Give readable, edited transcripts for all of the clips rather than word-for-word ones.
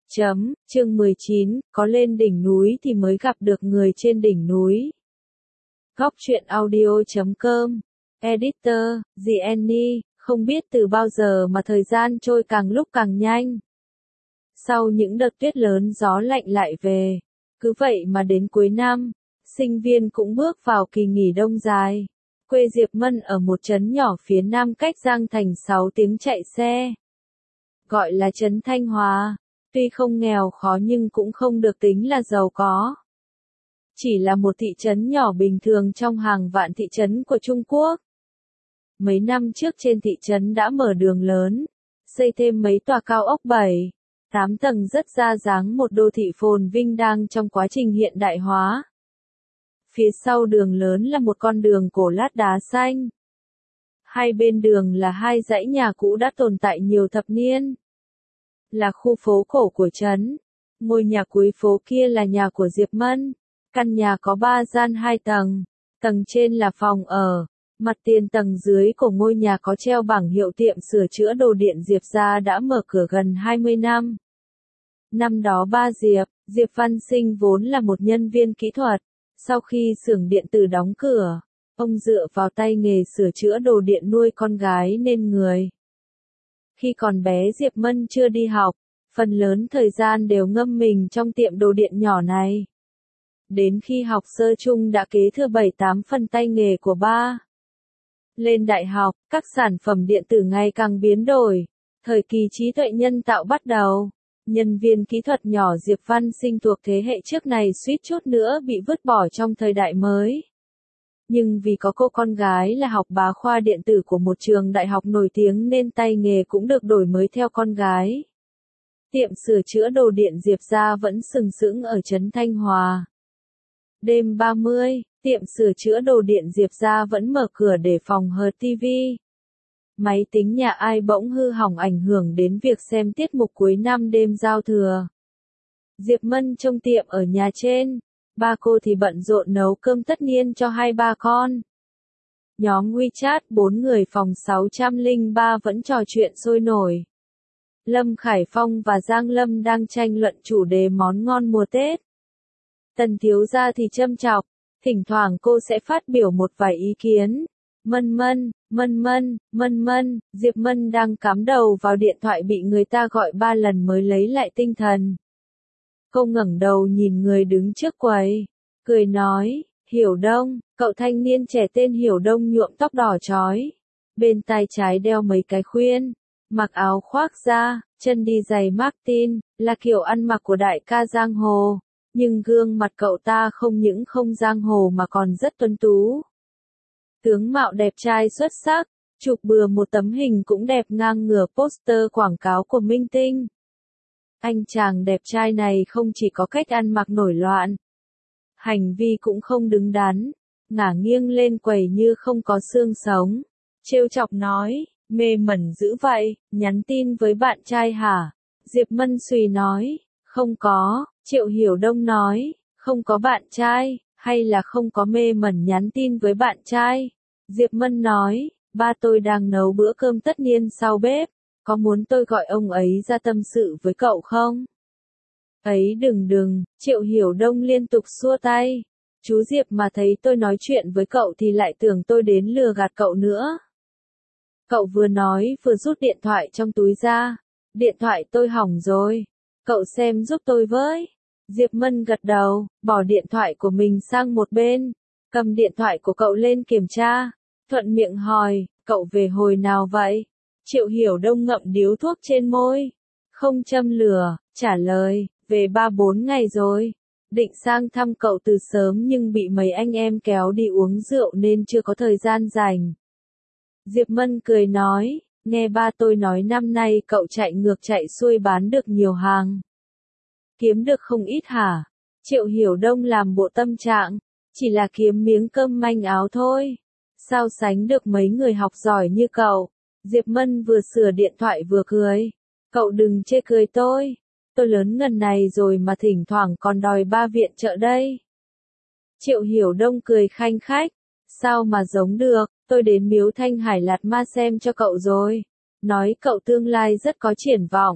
Chương 19, có lên đỉnh núi thì mới gặp được người trên đỉnh núi. Góc truyện audio.com. Editor, The Annie, không biết từ bao giờ mà thời gian trôi càng lúc càng nhanh. Sau những đợt tuyết lớn gió lạnh lại về. Cứ vậy mà đến cuối năm, sinh viên cũng bước vào kỳ nghỉ đông dài. Quê Diệp Mân ở một trấn nhỏ phía nam cách Giang Thành 6 tiếng chạy xe. Gọi là trấn Thanh Hòa. Tuy không nghèo khó nhưng cũng không được tính là giàu có. Chỉ là một thị trấn nhỏ bình thường trong hàng vạn thị trấn của Trung Quốc. Mấy năm trước trên thị trấn đã mở đường lớn, xây thêm mấy tòa cao ốc 7, 8 tầng rất ra dáng, một đô thị phồn vinh đang trong quá trình hiện đại hóa. Phía sau đường lớn là một con đường cổ lát đá xanh. Hai bên đường là hai dãy nhà cũ đã tồn tại nhiều thập niên. Là khu phố cổ của trấn. Ngôi nhà cuối phố kia là nhà của Diệp Mân. Căn nhà có 3 gian 2 tầng. Tầng trên là phòng ở. Mặt tiền tầng dưới của ngôi nhà có treo bảng hiệu tiệm sửa chữa đồ điện Diệp gia đã mở cửa gần 20 năm. Năm đó ba Diệp Văn Sinh vốn là một nhân viên kỹ thuật. Sau khi xưởng điện tử đóng cửa, ông dựa vào tay nghề sửa chữa đồ điện nuôi con gái nên người. Khi còn bé Diệp Mân chưa đi học, phần lớn thời gian đều ngâm mình trong tiệm đồ điện nhỏ này. Đến khi học sơ chung đã kế thừa 7-8 phần tay nghề của ba. Lên đại học, các sản phẩm điện tử ngày càng biến đổi. Thời kỳ trí tuệ nhân tạo bắt đầu. Nhân viên kỹ thuật nhỏ Diệp Văn Sinh thuộc thế hệ trước này suýt chút nữa bị vứt bỏ trong thời đại mới. Nhưng vì có cô con gái là học bá khoa điện tử của một trường đại học nổi tiếng nên tay nghề cũng được đổi mới theo con gái. Tiệm sửa chữa đồ điện Diệp gia vẫn sừng sững ở trấn Thanh Hòa. Đêm 30, tiệm sửa chữa đồ điện Diệp gia vẫn mở cửa để phòng hờ TV. Máy tính nhà ai bỗng hư hỏng ảnh hưởng đến việc xem tiết mục cuối năm đêm giao thừa. Diệp Mân trông tiệm ở nhà trên. Ba cô thì bận rộn nấu cơm tất niên cho hai ba con. Nhóm WeChat 4 người phòng 603 vẫn trò chuyện sôi nổi. Lâm Khải Phong và Giang Lâm đang tranh luận chủ đề món ngon mùa Tết. Tần thiếu gia thì châm chọc, thỉnh thoảng cô sẽ phát biểu một vài ý kiến. Mân, Diệp Mân đang cắm đầu vào điện thoại bị người ta gọi 3 lần mới lấy lại tinh thần. Cô ngẩng đầu nhìn người đứng trước quầy, cười nói, Hiểu Đông, cậu thanh niên trẻ tên Hiểu Đông nhuộm tóc đỏ chói. Bên tai trái đeo mấy cái khuyên, mặc áo khoác da, chân đi giày Martin, là kiểu ăn mặc của đại ca giang hồ. Nhưng gương mặt cậu ta không những không giang hồ mà còn rất tuấn tú. Tướng mạo đẹp trai xuất sắc, chụp bừa một tấm hình cũng đẹp ngang ngửa poster quảng cáo của Minh Tinh. Anh chàng đẹp trai này không chỉ có cách ăn mặc nổi loạn, hành vi cũng không đứng đắn, ngả nghiêng lên quầy như không có xương sống. Trêu chọc nói, mê mẩn dữ vậy, nhắn tin với bạn trai hả? Diệp Mân suy nói, không có. Triệu Hiểu Đông nói, không có bạn trai, hay là không có mê mẩn nhắn tin với bạn trai? Diệp Mân nói, ba tôi đang nấu bữa cơm tất niên sau bếp, có muốn tôi gọi ông ấy ra tâm sự với cậu không? Ấy đừng, Triệu Hiểu Đông liên tục xua tay. Chú Diệp mà thấy tôi nói chuyện với cậu thì lại tưởng tôi đến lừa gạt cậu nữa. Cậu vừa nói vừa rút điện thoại trong túi ra. Điện thoại tôi hỏng rồi. Cậu xem giúp tôi với. Diệp Mân gật đầu, bỏ điện thoại của mình sang một bên, cầm điện thoại của cậu lên kiểm tra, thuận miệng hỏi, cậu về hồi nào vậy? Triệu Hiểu Đông ngậm điếu thuốc trên môi, không châm lửa, trả lời, về 3-4 ngày rồi. Định sang thăm cậu từ sớm nhưng bị mấy anh em kéo đi uống rượu nên chưa có thời gian rảnh. Diệp Mân cười nói, nghe ba tôi nói năm nay cậu chạy ngược chạy xuôi bán được nhiều hàng. Kiếm được không ít hả? Triệu Hiểu Đông làm bộ tâm trạng, chỉ là kiếm miếng cơm manh áo thôi. Sao sánh được mấy người học giỏi như cậu? Diệp Mân vừa sửa điện thoại vừa cười. Cậu đừng chê cười tôi lớn ngần này rồi mà thỉnh thoảng còn đòi ba viện trợ đây. Triệu Hiểu Đông cười khanh khách. Sao mà giống được, tôi đến Miếu Thanh Hải Lạt Ma xem cho cậu rồi. Nói cậu tương lai rất có triển vọng.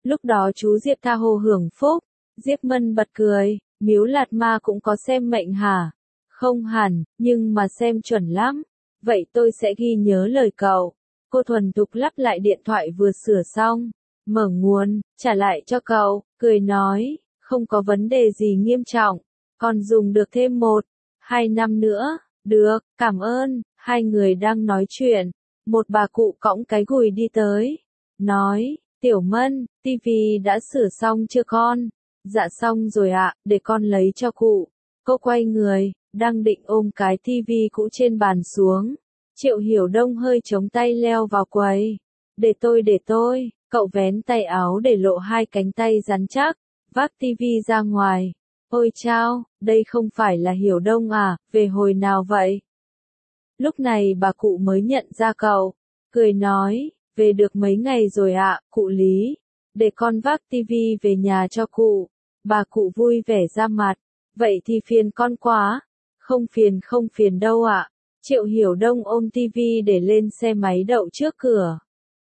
Lúc đó chú Diệp tha hồ hưởng phúc. Diệp Mân bật cười, Miếu Lạt Ma cũng có xem mệnh hả? Không hẳn, nhưng mà xem chuẩn lắm. Vậy tôi sẽ ghi nhớ lời cậu. Cô thuần thục lắp lại điện thoại vừa sửa xong. Mở nguồn, trả lại cho cậu, cười nói, không có vấn đề gì nghiêm trọng. Còn dùng được thêm 1-2 năm nữa. Được, cảm ơn. Hai người đang nói chuyện. Một bà cụ cõng cái gùi đi tới. Nói, Tiểu Mân, tivi đã sửa xong chưa con? Dạ xong rồi ạ, để con lấy cho cụ. Cô quay người, đang định ôm cái tivi cũ trên bàn xuống. Triệu Hiểu Đông hơi chống tay leo vào quầy. Để tôi, cậu vén tay áo để lộ hai cánh tay rắn chắc, vác tivi ra ngoài. Ôi chao, đây không phải là Hiểu Đông à, về hồi nào vậy? Lúc này bà cụ mới nhận ra cậu, cười nói, về được mấy ngày rồi ạ, cụ Lý. Để con vác tivi về nhà cho cụ. Bà cụ vui vẻ ra mặt. Vậy thì phiền con quá. Không phiền đâu ạ. Triệu Hiểu Đông ôm tivi để lên xe máy đậu trước cửa.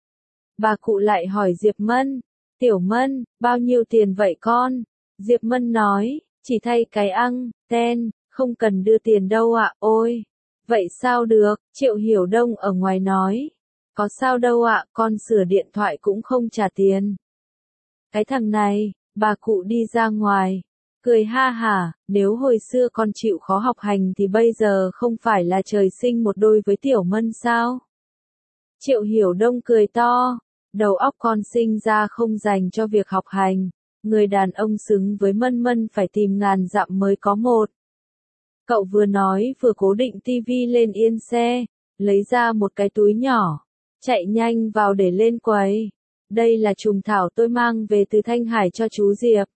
Bà cụ lại hỏi Diệp Mân. Tiểu Mân, bao nhiêu tiền vậy con? Diệp Mân nói, chỉ thay cái anten, không cần đưa tiền đâu ạ. Ôi, vậy sao được? Triệu Hiểu Đông ở ngoài nói. Có sao đâu ạ, con sửa điện thoại cũng không trả tiền. Cái thằng này, bà cụ đi ra ngoài. Cười ha hả, nếu hồi xưa con chịu khó học hành thì bây giờ không phải là trời sinh một đôi với Tiểu Mân sao? Triệu Hiểu Đông cười to, đầu óc con sinh ra không dành cho việc học hành. Người đàn ông xứng với Mân Mân phải tìm ngàn dặm mới có một. Cậu vừa nói vừa cố định tivi lên yên xe, lấy ra một cái túi nhỏ, chạy nhanh vào để lên quầy. Đây là trùng thảo tôi mang về từ Thanh Hải cho chú Diệp.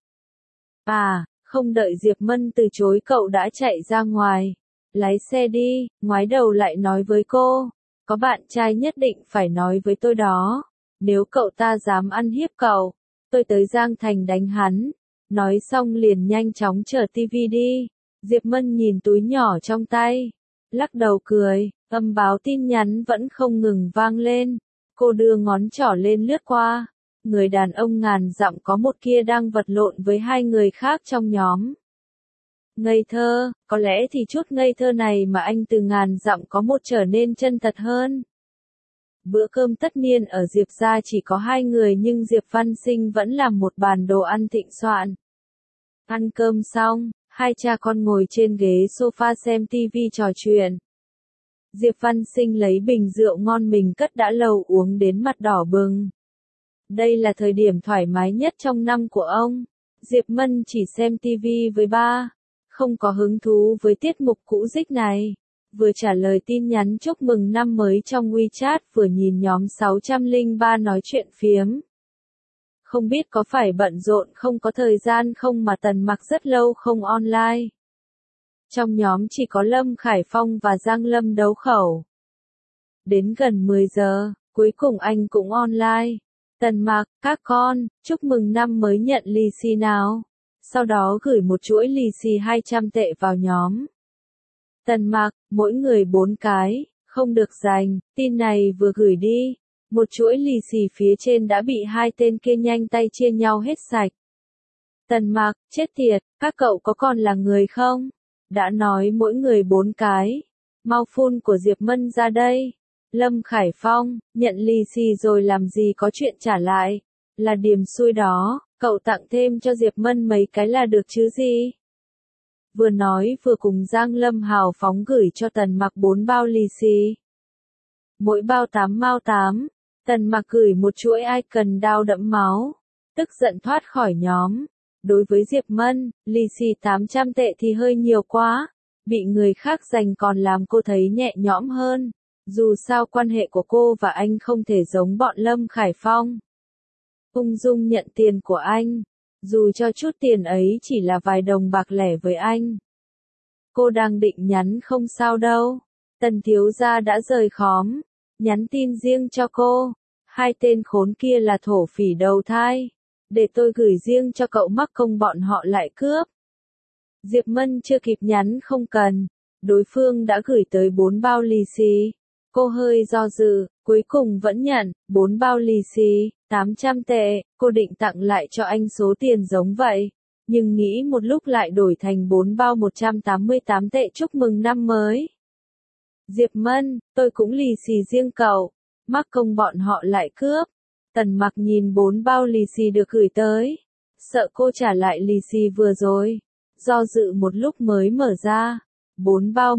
À, không đợi Diệp Mân từ chối cậu đã chạy ra ngoài. Lái xe đi, ngoái đầu lại nói với cô. Có bạn trai nhất định phải nói với tôi đó. Nếu cậu ta dám ăn hiếp cậu, tôi tới Giang Thành đánh hắn. Nói xong liền nhanh chóng chở tivi đi. Diệp Mân nhìn túi nhỏ trong tay, lắc đầu cười, âm báo tin nhắn vẫn không ngừng vang lên. Cô đưa ngón trỏ lên lướt qua. Người đàn ông ngàn dặm có một kia đang vật lộn với hai người khác trong nhóm. Ngây thơ, có lẽ thì chút ngây thơ này mà anh từ ngàn dặm có một trở nên chân thật hơn. Bữa cơm tất niên ở Diệp gia chỉ có hai người nhưng Diệp Văn Sinh vẫn làm một bàn đồ ăn thịnh soạn. Ăn cơm xong, hai cha con ngồi trên ghế sofa xem tivi trò chuyện. Diệp Văn Sinh lấy bình rượu ngon mình cất đã lâu uống đến mặt đỏ bừng. Đây là thời điểm thoải mái nhất trong năm của ông. Diệp Mân chỉ xem tivi với ba, không có hứng thú với tiết mục cũ dích này. Vừa trả lời tin nhắn chúc mừng năm mới trong WeChat vừa nhìn nhóm 603 nói chuyện phiếm. Không biết có phải bận rộn không có thời gian không mà Tần Mặc rất lâu không online. Trong nhóm chỉ có Lâm Khải Phong và Giang Lâm đấu khẩu. Đến gần 10 giờ, cuối cùng anh cũng online. Tần Mặc, các con, chúc mừng năm mới nhận lì xì nào. Sau đó gửi một chuỗi lì xì 200 tệ vào nhóm. Tần Mặc, mỗi người 4 cái, không được dành, tin này vừa gửi đi. Một chuỗi lì xì phía trên đã bị hai tên kia nhanh tay chia nhau hết sạch. Tần Mặc, chết tiệt, các cậu có còn là người không? Đã nói mỗi người 4 cái. Mau phun của Diệp Mân ra đây. Lâm Khải Phong, nhận lì xì rồi làm gì có chuyện trả lại. Là điểm xui đó, cậu tặng thêm cho Diệp Mân mấy cái là được chứ gì. Vừa nói vừa cùng Giang Lâm hào phóng gửi cho Tần Mặc 4 bao lì xì. Mỗi bao 8 mao 8. Tần Mặc gửi một chuỗi icon đao đẫm máu. Tức giận thoát khỏi nhóm. Đối với Diệp Mân, lì xì 800 tệ thì hơi nhiều quá. Bị người khác giành còn làm cô thấy nhẹ nhõm hơn. Dù sao quan hệ của cô và anh không thể giống bọn Lâm Khải Phong. Ung dung nhận tiền của anh. Dù cho chút tiền ấy chỉ là vài đồng bạc lẻ với anh. Cô đang định nhắn không sao đâu. Tần thiếu gia đã rời khóm. Nhắn tin riêng cho cô. Hai tên khốn kia là thổ phỉ đầu thai. Để tôi gửi riêng cho cậu mắc công bọn họ lại cướp. Diệp Mân chưa kịp nhắn không cần. Đối phương đã gửi tới 4 bao lì xì. Cô hơi do dự, cuối cùng vẫn nhận, 4 bao lì xì, 800 tệ, cô định tặng lại cho anh số tiền giống vậy. Nhưng nghĩ một lúc lại đổi thành 4 bao 188 tệ chúc mừng năm mới. Diệp Mân, tôi cũng lì xì riêng cậu, mắc công bọn họ lại cướp. Tần Mặc nhìn 4 bao lì xì được gửi tới, sợ cô trả lại lì xì vừa rồi, do dự một lúc mới mở ra. 4 bao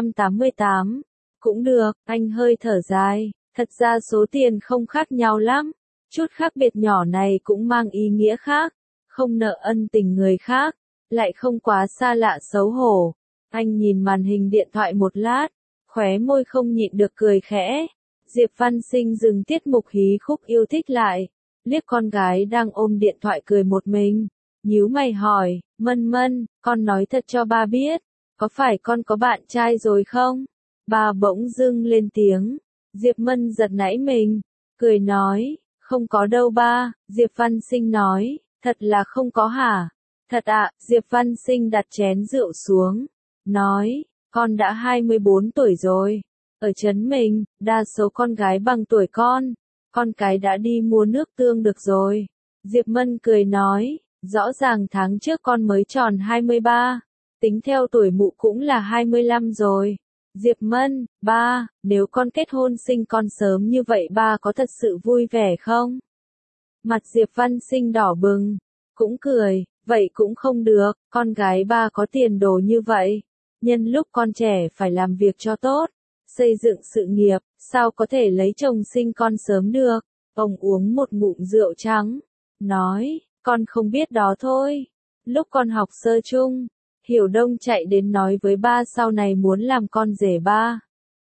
188, cũng được, anh hơi thở dài, thật ra số tiền không khác nhau lắm, chút khác biệt nhỏ này cũng mang ý nghĩa khác, không nợ ân tình người khác, lại không quá xa lạ xấu hổ. Anh nhìn màn hình điện thoại một lát, khóe môi không nhịn được cười khẽ. Diệp Văn Sinh dừng tiết mục hí khúc yêu thích lại, liếc con gái đang ôm điện thoại cười một mình, nhíu mày hỏi, Mân Mân, con nói thật cho ba biết, có phải con có bạn trai rồi không? Ba bỗng dưng lên tiếng, Diệp Mân giật nảy mình, cười nói, không có đâu ba. Diệp Văn Sinh nói, thật là không có hả? Thật ạ. Diệp Văn Sinh đặt chén rượu xuống, nói, con đã 24 tuổi rồi. Ở trấn mình, đa số con gái bằng tuổi con cái đã đi mua nước tương được rồi. Diệp Mân cười nói, rõ ràng tháng trước con mới tròn 23, tính theo tuổi mụ cũng là 25 rồi. Diệp Mân, ba, nếu con kết hôn sinh con sớm như vậy ba có thật sự vui vẻ không? Mặt Diệp Văn Sinh đỏ bừng, cũng cười, vậy cũng không được, con gái ba có tiền đồ như vậy. Nhân lúc con trẻ phải làm việc cho tốt, xây dựng sự nghiệp, sao có thể lấy chồng sinh con sớm được. Ông uống một ngụm rượu trắng, nói, con không biết đó thôi. Lúc con học sơ chung, Hiểu Đông chạy đến nói với ba sau này muốn làm con rể ba.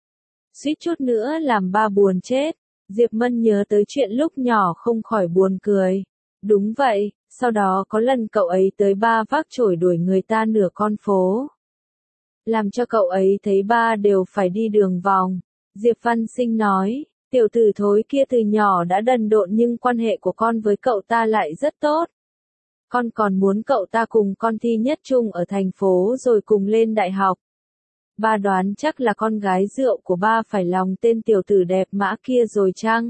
Suýt chút nữa làm ba buồn chết. Diệp Mân nhớ tới chuyện lúc nhỏ không khỏi buồn cười. Đúng vậy, sau đó có lần cậu ấy tới ba vác chổi đuổi người ta nửa con phố. Làm cho cậu ấy thấy ba đều phải đi đường vòng. Diệp Văn Sinh nói, tiểu tử thối kia từ nhỏ đã đần độn nhưng quan hệ của con với cậu ta lại rất tốt. Con còn muốn cậu ta cùng con thi nhất trung ở thành phố rồi cùng lên đại học. Ba đoán chắc là con gái rượu của ba phải lòng tên tiểu tử đẹp mã kia rồi chăng?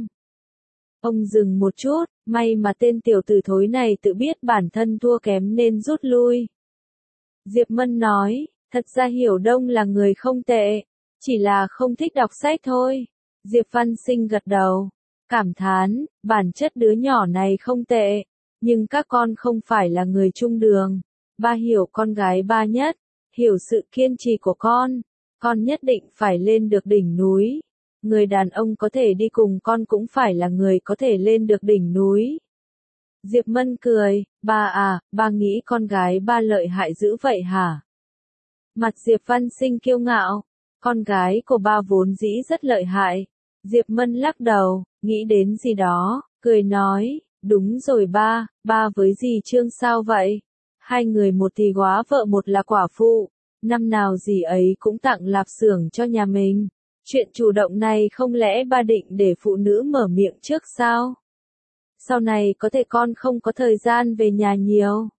Ông dừng một chút, may mà tên tiểu tử thối này tự biết bản thân thua kém nên rút lui. Diệp Mân nói, thật ra Hiểu Đông là người không tệ, chỉ là không thích đọc sách thôi. Diệp Văn Sinh gật đầu, cảm thán, bản chất đứa nhỏ này không tệ, nhưng các con không phải là người chung đường. Ba hiểu con gái ba nhất, hiểu sự kiên trì của con nhất định phải lên được đỉnh núi. Người đàn ông có thể đi cùng con cũng phải là người có thể lên được đỉnh núi. Diệp Mân cười, ba nghĩ con gái ba lợi hại dữ vậy hả? Mặt Diệp Văn Sinh kiêu ngạo, con gái của ba vốn dĩ rất lợi hại. Diệp Mân lắc đầu, nghĩ đến gì đó, cười nói, đúng rồi ba với dì Trương sao vậy? Hai người một thì góa vợ một là quả phụ, năm nào dì ấy cũng tặng lạp xưởng cho nhà mình. Chuyện chủ động này không lẽ ba định để phụ nữ mở miệng trước sao? Sau này có thể con không có thời gian về nhà nhiều.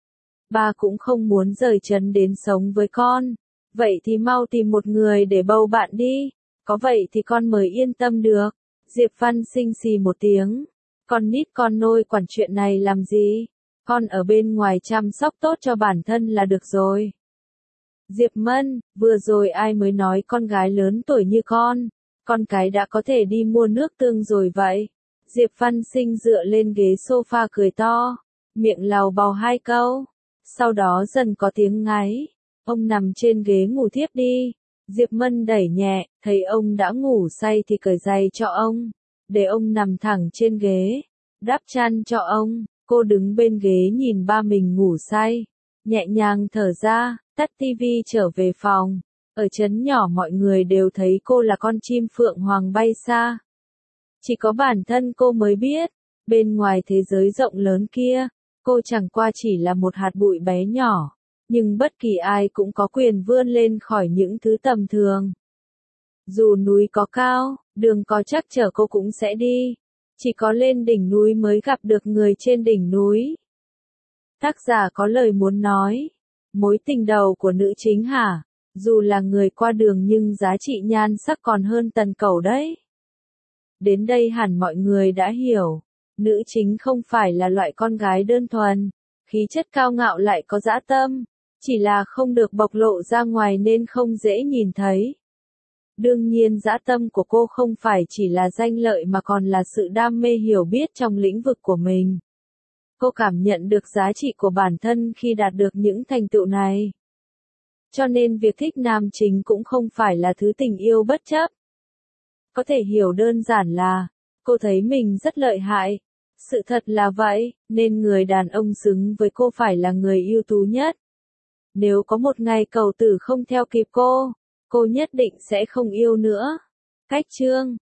Ba cũng không muốn rời trấn đến sống với con. Vậy thì mau tìm một người để bầu bạn đi. Có vậy thì con mới yên tâm được. Diệp Văn Sinh xì một tiếng. Con nít con nôi quản chuyện này làm gì? Con ở bên ngoài chăm sóc tốt cho bản thân là được rồi. Diệp Mân, vừa rồi ai mới nói con gái lớn tuổi như con cái đã có thể đi mua nước tương rồi vậy? Diệp Văn Sinh dựa lên ghế sofa cười to, miệng lào bào hai câu, sau đó dần có tiếng ngáy, ông nằm trên ghế ngủ thiếp đi. Diệp Mân đẩy nhẹ, thấy ông đã ngủ say thì cởi giày cho ông, để ông nằm thẳng trên ghế, đắp chăn cho ông. Cô đứng bên ghế nhìn ba mình ngủ say, nhẹ nhàng thở ra, tắt tivi trở về phòng. Ở trấn nhỏ mọi người đều thấy cô là con chim phượng hoàng bay xa. Chỉ có bản thân cô mới biết, bên ngoài thế giới rộng lớn kia, cô chẳng qua chỉ là một hạt bụi bé nhỏ, nhưng bất kỳ ai cũng có quyền vươn lên khỏi những thứ tầm thường. Dù núi có cao, đường có chắc chở cô cũng sẽ đi. Chỉ có lên đỉnh núi mới gặp được người trên đỉnh núi. Tác giả có lời muốn nói. Mối tình đầu của nữ chính hả? Dù là người qua đường nhưng giá trị nhan sắc còn hơn tần cẩu đấy. Đến đây hẳn mọi người đã hiểu. Nữ chính không phải là loại con gái đơn thuần. Khí chất cao ngạo lại có dã tâm. Chỉ là không được bộc lộ ra ngoài nên không dễ nhìn thấy. Đương nhiên dã tâm của cô không phải chỉ là danh lợi mà còn là sự đam mê hiểu biết trong lĩnh vực của mình. Cô cảm nhận được giá trị của bản thân khi đạt được những thành tựu này. Cho nên việc thích nam chính cũng không phải là thứ tình yêu bất chấp. Có thể hiểu đơn giản là, cô thấy mình rất lợi hại. Sự thật là vậy, nên người đàn ông xứng với cô phải là người ưu tú nhất. Nếu có một ngày cậu tử không theo kịp cô nhất định sẽ không yêu nữa. Cách chương